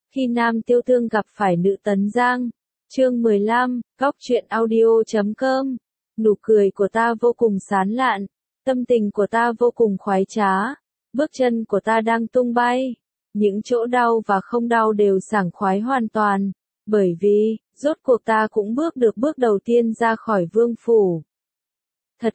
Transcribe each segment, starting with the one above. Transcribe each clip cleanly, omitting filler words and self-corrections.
Khi nam tiêu tương gặp phải nữ tấn giang. Chương 15, góc truyện audio.com. Nụ cười của ta vô cùng sán lạn, tâm tình của ta vô cùng khoái trá, bước chân của ta đang tung bay, những chỗ đau và không đau đều sảng khoái hoàn toàn, bởi vì, rốt cuộc ta cũng bước được bước đầu tiên ra khỏi vương phủ. Thật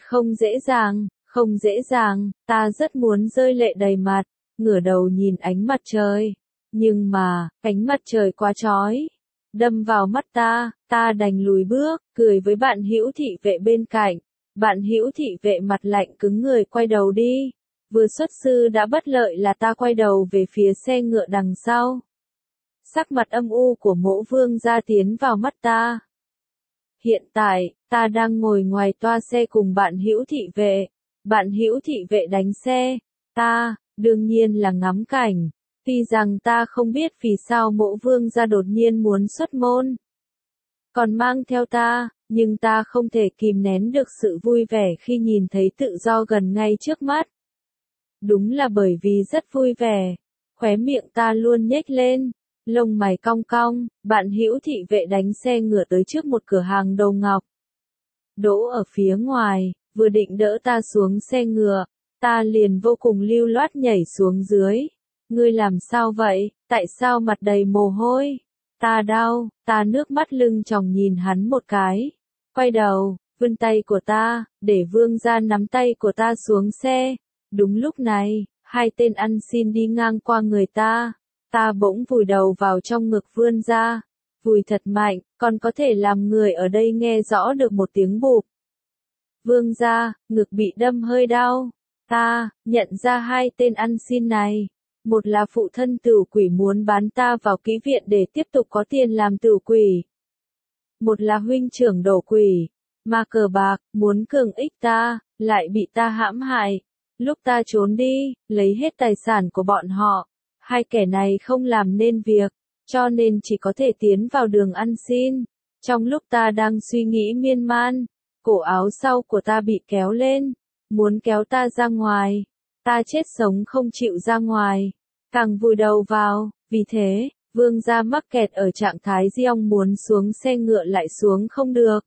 không dễ dàng, ta rất muốn rơi lệ đầy mặt, ngửa đầu nhìn ánh mặt trời. Nhưng mà, ánh mặt trời quá chói, đâm vào mắt ta đành lùi bước, cười với bạn hữu thị vệ bên cạnh. Bạn hữu thị vệ mặt lạnh cứng người quay đầu đi. Vừa xuất sư đã bất lợi là ta quay đầu về phía xe ngựa đằng sau. Sắc mặt âm u của Mỗ Vương gia tiến vào mắt ta. Hiện tại, ta đang ngồi ngoài toa xe cùng bạn hữu thị vệ. Bạn hữu thị vệ đánh xe, ta, đương nhiên là ngắm cảnh. Tuy rằng ta không biết vì sao Mỗ Vương gia đột nhiên muốn xuất môn, còn mang theo ta, nhưng ta không thể kìm nén được sự vui vẻ khi nhìn thấy tự do gần ngay trước mắt. Đúng là bởi vì rất vui vẻ, khóe miệng ta luôn nhếch lên, lông mày cong cong. Bạn hữu thị vệ đánh xe ngựa tới trước một cửa hàng đồ ngọc. Đỗ ở phía ngoài, vừa định đỡ ta xuống xe ngựa, ta liền vô cùng lưu loát nhảy xuống dưới. Ngươi làm sao vậy, tại sao mặt đầy mồ hôi? Ta đau, ta nước mắt lưng tròng nhìn hắn một cái. Quay đầu, vươn tay của ta, để Vương gia nắm tay của ta xuống xe. Đúng lúc này, hai tên ăn xin đi ngang qua người ta. Ta bỗng vùi đầu vào trong ngực Vương gia. Vùi thật mạnh, còn có thể làm người ở đây nghe rõ được một tiếng bụp. Vương gia, ngực bị đâm hơi đau. Ta nhận ra hai tên ăn xin này. Một là phụ thân tửu quỷ muốn bán ta vào kỹ viện để tiếp tục có tiền làm tửu quỷ. Một là huynh trưởng đổ quỷ, ma cờ bạc, muốn cường ích ta, lại bị ta hãm hại. Lúc ta trốn đi, lấy hết tài sản của bọn họ. Hai kẻ này không làm nên việc, cho nên chỉ có thể tiến vào đường ăn xin. Trong lúc ta đang suy nghĩ miên man, cổ áo sau của ta bị kéo lên, muốn kéo ta ra ngoài. Ta chết sống không chịu ra ngoài, càng vùi đầu vào, vì thế, Vương gia mắc kẹt ở trạng thái Diong muốn xuống xe ngựa lại xuống không được.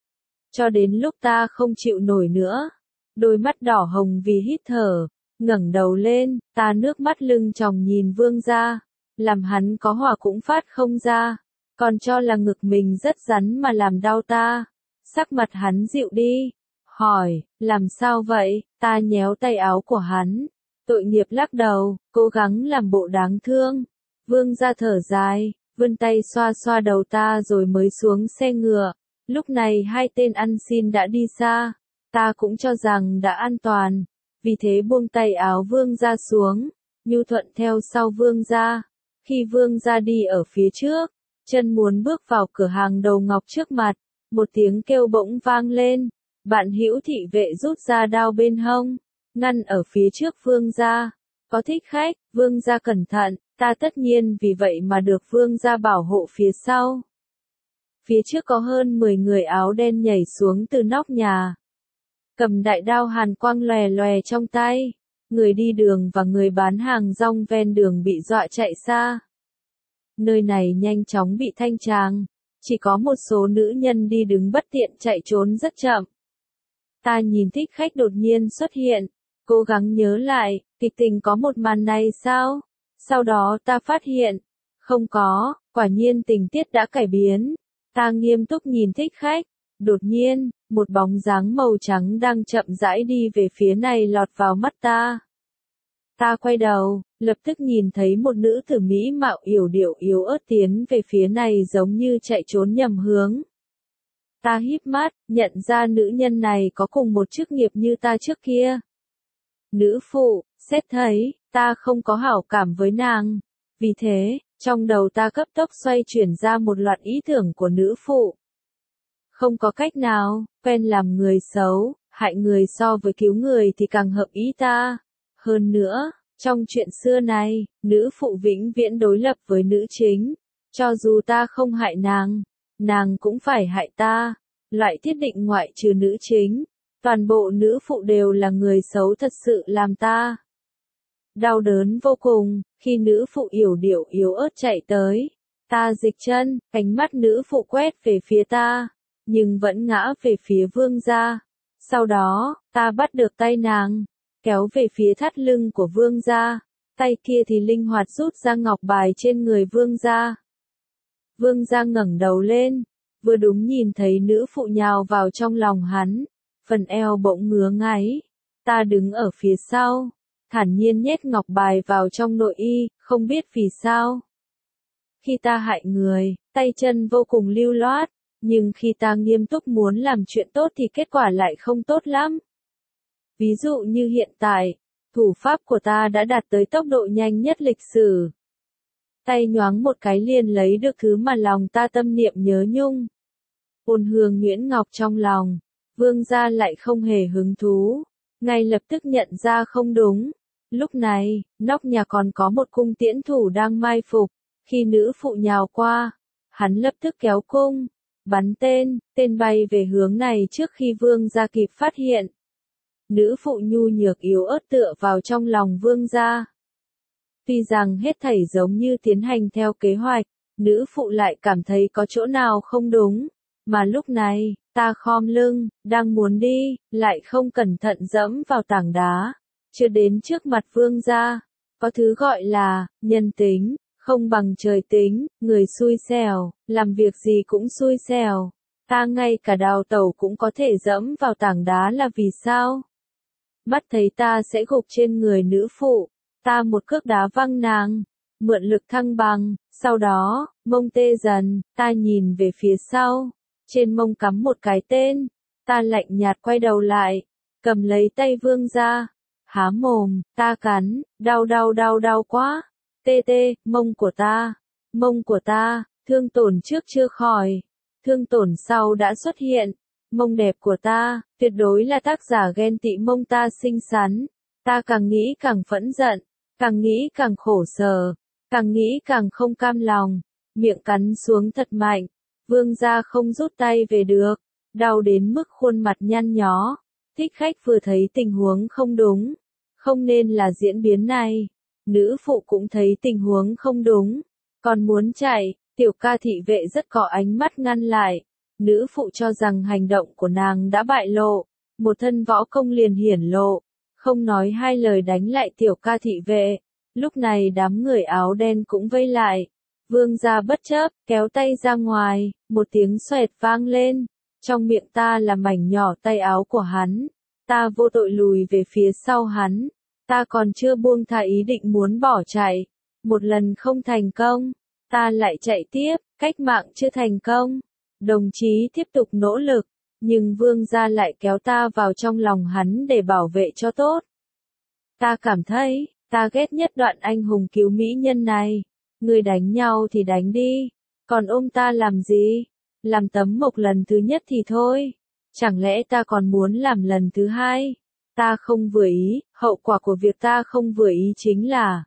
Cho đến lúc ta không chịu nổi nữa, đôi mắt đỏ hồng vì hít thở, ngẩng đầu lên, ta nước mắt lưng tròng nhìn Vương gia, làm hắn có hỏa cũng phát không ra, còn cho là ngực mình rất rắn mà làm đau ta. Sắc mặt hắn dịu đi, hỏi, làm sao vậy? Ta nhéo tay áo của hắn, tội nghiệp lắc đầu, cố gắng làm bộ đáng thương. Vương gia thở dài, vươn tay xoa xoa đầu ta rồi mới xuống xe ngựa. Lúc này hai tên ăn xin đã đi xa, ta cũng cho rằng đã an toàn, vì thế buông tay áo Vương gia xuống, nhu thuận theo sau Vương gia. Khi Vương gia đi ở phía trước, chân muốn bước vào cửa hàng đồ ngọc trước mặt, một tiếng kêu bỗng vang lên. Bạn hữu thị vệ rút ra đao bên hông, ngăn ở phía trước Vương gia. Có thích khách, Vương gia cẩn thận, ta tất nhiên vì vậy mà được Vương gia bảo hộ phía sau. Phía trước có hơn 10 người áo đen nhảy xuống từ nóc nhà, cầm đại đao hàn quang lòe lòe trong tay. Người đi đường và người bán hàng rong ven đường bị dọa chạy xa. Nơi này nhanh chóng bị thanh tràng, chỉ có một số nữ nhân đi đứng bất tiện chạy trốn rất chậm. Ta nhìn thích khách đột nhiên xuất hiện, cố gắng nhớ lại, kịch tình có một màn này sao? Sau đó ta phát hiện, không có, quả nhiên tình tiết đã cải biến. Ta nghiêm túc nhìn thích khách, đột nhiên, một bóng dáng màu trắng đang chậm rãi đi về phía này lọt vào mắt ta. Ta quay đầu, lập tức nhìn thấy một nữ tử mỹ mạo yểu điệu yếu ớt tiến về phía này giống như chạy trốn nhầm hướng. Ta híp mắt, nhận ra nữ nhân này có cùng một chức nghiệp như ta trước kia. Nữ phụ, xét thấy, ta không có hảo cảm với nàng. Vì thế, trong đầu ta cấp tốc xoay chuyển ra một loạt ý tưởng của nữ phụ. Không có cách nào, quen làm người xấu, hại người so với cứu người thì càng hợp ý ta. Hơn nữa, trong chuyện xưa này, nữ phụ vĩnh viễn đối lập với nữ chính. Cho dù ta không hại nàng cũng phải hại ta. Loại thiết định ngoại trừ nữ chính, toàn bộ nữ phụ đều là người xấu thật sự làm ta đau đớn vô cùng, khi nữ phụ yểu điệu yếu ớt chạy tới. Ta dịch chân, ánh mắt nữ phụ quét về phía ta, nhưng vẫn ngã về phía vương gia. Sau đó, ta bắt được tay nàng, kéo về phía thắt lưng của vương gia, tay kia thì linh hoạt rút ra ngọc bài trên người vương gia. Vương gia ngẩng đầu lên, vừa đúng nhìn thấy nữ phụ nhào vào trong lòng hắn, phần eo bỗng ngứa ngáy. Ta đứng ở phía sau, thản nhiên nhét ngọc bài vào trong nội y, không biết vì sao. Khi ta hại người, tay chân vô cùng lưu loát, nhưng khi ta nghiêm túc muốn làm chuyện tốt thì kết quả lại không tốt lắm. Ví dụ như hiện tại, thủ pháp của ta đã đạt tới tốc độ nhanh nhất lịch sử. Tay nhoáng một cái liền lấy được thứ mà lòng ta tâm niệm nhớ nhung. Ôn hương nhuyễn ngọc trong lòng, vương gia lại không hề hứng thú, ngay lập tức nhận ra không đúng. Lúc này, nóc nhà còn có một cung tiễn thủ đang mai phục, khi nữ phụ nhào qua, hắn lập tức kéo cung, bắn tên bay về hướng này trước khi vương gia kịp phát hiện. Nữ phụ nhu nhược yếu ớt tựa vào trong lòng vương gia. Tuy rằng hết thảy giống như tiến hành theo kế hoạch, nữ phụ lại cảm thấy có chỗ nào không đúng, mà lúc này, ta khom lưng, đang muốn đi, lại không cẩn thận dẫm vào tảng đá, chưa đến trước mặt vương gia. Có thứ gọi là, nhân tính, không bằng trời tính, người xui xẻo, làm việc gì cũng xui xẻo. Ta ngay cả đào tẩu cũng có thể dẫm vào tảng đá là vì sao? Mắt thấy ta sẽ gục trên người nữ phụ, ta một cước đá văng nàng, mượn lực thăng bằng, sau đó, mông tê dần, ta nhìn về phía sau, trên mông cắm một cái tên, ta lạnh nhạt quay đầu lại, cầm lấy tay vương gia, há mồm, ta cắn, đau quá, tê, mông của ta, thương tổn trước chưa khỏi, thương tổn sau đã xuất hiện. Mông đẹp của ta, tuyệt đối là tác giả ghen tị mông ta xinh xắn. Ta càng nghĩ càng phẫn giận, càng nghĩ càng khổ sở, càng nghĩ càng không cam lòng, miệng cắn xuống thật mạnh. Vương gia không rút tay về được, đau đến mức khuôn mặt nhăn nhó. Thích khách vừa thấy tình huống không đúng, không nên là diễn biến này. Nữ phụ cũng thấy tình huống không đúng, còn muốn chạy, tiểu ca thị vệ rất có ánh mắt ngăn lại. Nữ phụ cho rằng hành động của nàng đã bại lộ, một thân võ công liền hiển lộ, không nói hai lời đánh lại tiểu ca thị vệ. Lúc này đám người áo đen cũng vây lại, vương gia bất chấp, kéo tay ra ngoài, một tiếng xoẹt vang lên, trong miệng ta là mảnh nhỏ tay áo của hắn, ta vô tội lùi về phía sau hắn, ta còn chưa buông tha ý định muốn bỏ chạy, một lần không thành công, ta lại chạy tiếp, cách mạng chưa thành công. Đồng chí tiếp tục nỗ lực, nhưng vương gia lại kéo ta vào trong lòng hắn để bảo vệ cho tốt. Ta cảm thấy, ta ghét nhất đoạn anh hùng cứu mỹ nhân này. Người đánh nhau thì đánh đi, còn ôm ta làm gì? Làm tấm mộc lần thứ nhất thì thôi. Chẳng lẽ ta còn muốn làm lần thứ hai? Ta không vừa ý, hậu quả của việc ta không vừa ý chính là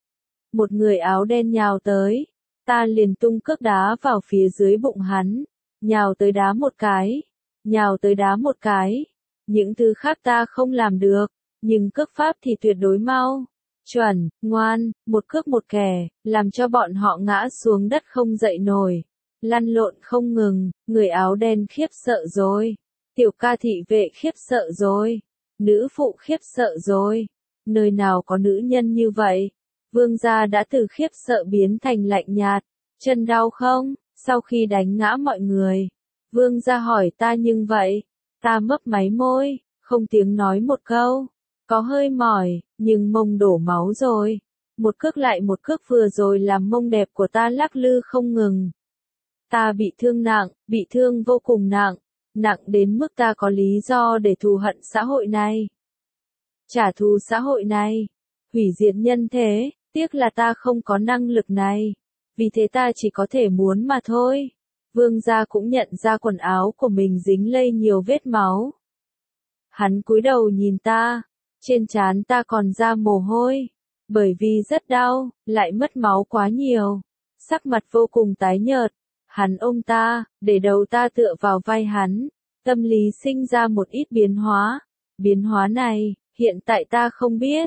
một người áo đen nhào tới. Ta liền tung cước đá vào phía dưới bụng hắn. Nhào tới đá một cái, nhào tới đá một cái. Những thứ khác ta không làm được, nhưng cước pháp thì tuyệt đối mau, chuẩn, ngoan, một cước một kẻ, làm cho bọn họ ngã xuống đất không dậy nổi, lăn lộn không ngừng. Người áo đen khiếp sợ rồi, tiểu ca thị vệ khiếp sợ rồi, nữ phụ khiếp sợ rồi. Nơi nào có nữ nhân như vậy? Vương gia đã từ khiếp sợ biến thành lạnh nhạt. Chân đau không? Sau khi đánh ngã mọi người, vương gia hỏi ta nhưng vậy, ta mấp máy môi, không tiếng nói một câu, có hơi mỏi, nhưng mông đổ máu rồi. Một cước lại một cước vừa rồi làm mông đẹp của ta lắc lư không ngừng. Ta bị thương nặng, bị thương vô cùng nặng, nặng đến mức ta có lý do để thù hận xã hội này. Trả thù xã hội này, hủy diệt nhân thế, tiếc là ta không có năng lực này. Vì thế ta chỉ có thể muốn mà thôi. Vương gia cũng nhận ra quần áo của mình dính lây nhiều vết máu. Hắn cúi đầu nhìn ta, trên trán ta còn ra mồ hôi, bởi vì rất đau, lại mất máu quá nhiều. Sắc mặt vô cùng tái nhợt, hắn ôm ta, để đầu ta tựa vào vai hắn, tâm lý sinh ra một ít biến hóa. Biến hóa này, hiện tại ta không biết,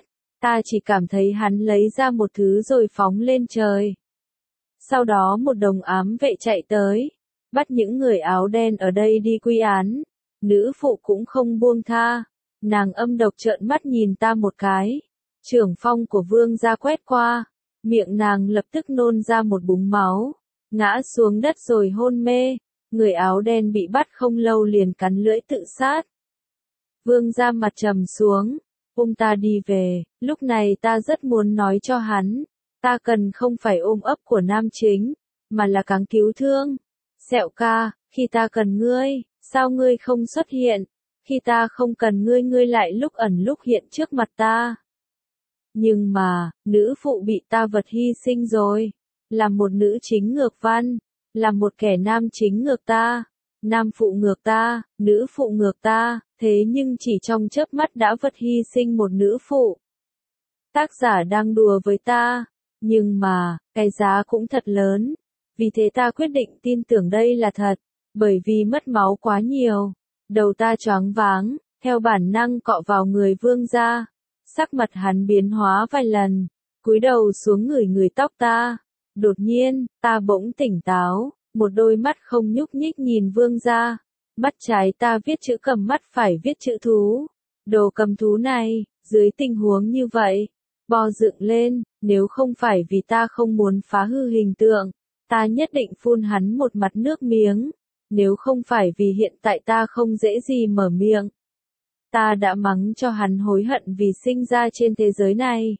Ta chỉ cảm thấy hắn lấy ra một thứ rồi phóng lên trời. Sau đó một đồng ám vệ chạy tới, bắt những người áo đen ở đây đi quy án. Nữ phụ cũng không buông tha, nàng âm độc trợn mắt nhìn ta một cái. Trưởng phong của vương gia quét qua, miệng nàng lập tức nôn ra một búng máu, ngã xuống đất rồi hôn mê. Người áo đen bị bắt không lâu liền cắn lưỡi tự sát. Vương gia mặt trầm xuống, ôm ta đi về. Lúc này ta rất muốn nói cho hắn, ta cần không phải ôm ấp của nam chính, mà là cáng cứu thương. Sẹo ca, khi ta cần ngươi, sao ngươi không xuất hiện? Khi ta không cần ngươi, ngươi lại lúc ẩn lúc hiện trước mặt ta. Nhưng mà, nữ phụ bị ta vật hy sinh rồi. Là một nữ chính ngược văn, là một kẻ nam chính ngược ta, nam phụ ngược ta, nữ phụ ngược ta, thế nhưng chỉ trong chớp mắt đã vật hy sinh một nữ phụ. Tác giả đang đùa với ta, nhưng mà, cái giá cũng thật lớn. Vì thế ta quyết định tin tưởng đây là thật, bởi vì mất máu quá nhiều. Đầu ta choáng váng, theo bản năng cọ vào người vương gia. Sắc mặt hắn biến hóa vài lần, cúi đầu xuống ngửi tóc ta. Đột nhiên, ta bỗng tỉnh táo, một đôi mắt không nhúc nhích nhìn vương gia. Mắt trái ta viết chữ cầm, mắt phải viết chữ thú. Đồ cầm thú này, dưới tình huống như vậy, bò dựng lên, nếu không phải vì ta không muốn phá hư hình tượng, ta nhất định phun hắn một mặt nước miếng. Nếu không phải vì hiện tại ta không dễ gì mở miệng, ta đã mắng cho hắn hối hận vì sinh ra trên thế giới này.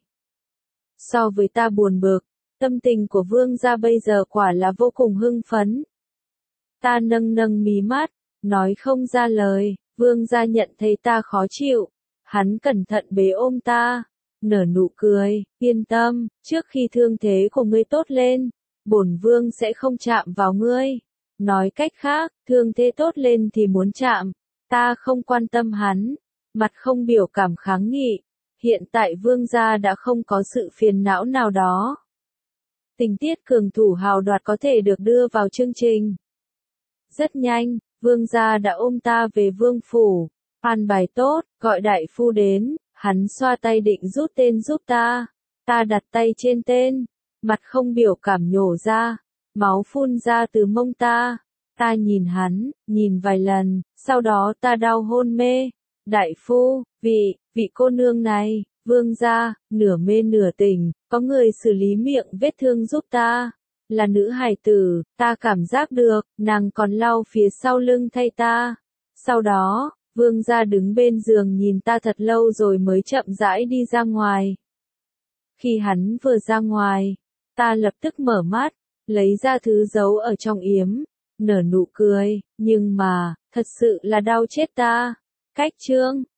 So với ta buồn bực, tâm tình của vương gia bây giờ quả là vô cùng hưng phấn. Ta nâng mí mắt, nói không ra lời. Vương gia nhận thấy ta khó chịu, hắn cẩn thận bế ôm ta, nở nụ cười, yên tâm, trước khi thương thế của ngươi tốt lên, bổn vương sẽ không chạm vào ngươi. Nói cách khác, thương thế tốt lên thì muốn chạm, ta không quan tâm hắn, mặt không biểu cảm kháng nghị. Hiện tại vương gia đã không có sự phiền não nào đó. Tình tiết cường thủ hào đoạt có thể được đưa vào chương trình. Rất nhanh, vương gia đã ôm ta về vương phủ, an bài tốt, gọi đại phu đến, hắn xoa tay định rút tên giúp ta. Ta đặt tay trên tên, mặt không biểu cảm nhổ ra, máu phun ra từ mông ta. Ta nhìn hắn, nhìn vài lần, sau đó ta đau hôn mê. Đại phu, vị cô nương này, vương gia, nửa mê nửa tỉnh, có người xử lý miệng vết thương giúp ta. Là nữ hài tử, ta cảm giác được, nàng còn lau phía sau lưng thay ta. Sau đó, vương gia đứng bên giường nhìn ta thật lâu rồi mới chậm rãi đi ra ngoài. Khi hắn vừa ra ngoài, ta lập tức mở mắt, lấy ra thứ giấu ở trong yếm, nở nụ cười, nhưng mà, thật sự là đau chết ta. Cách chương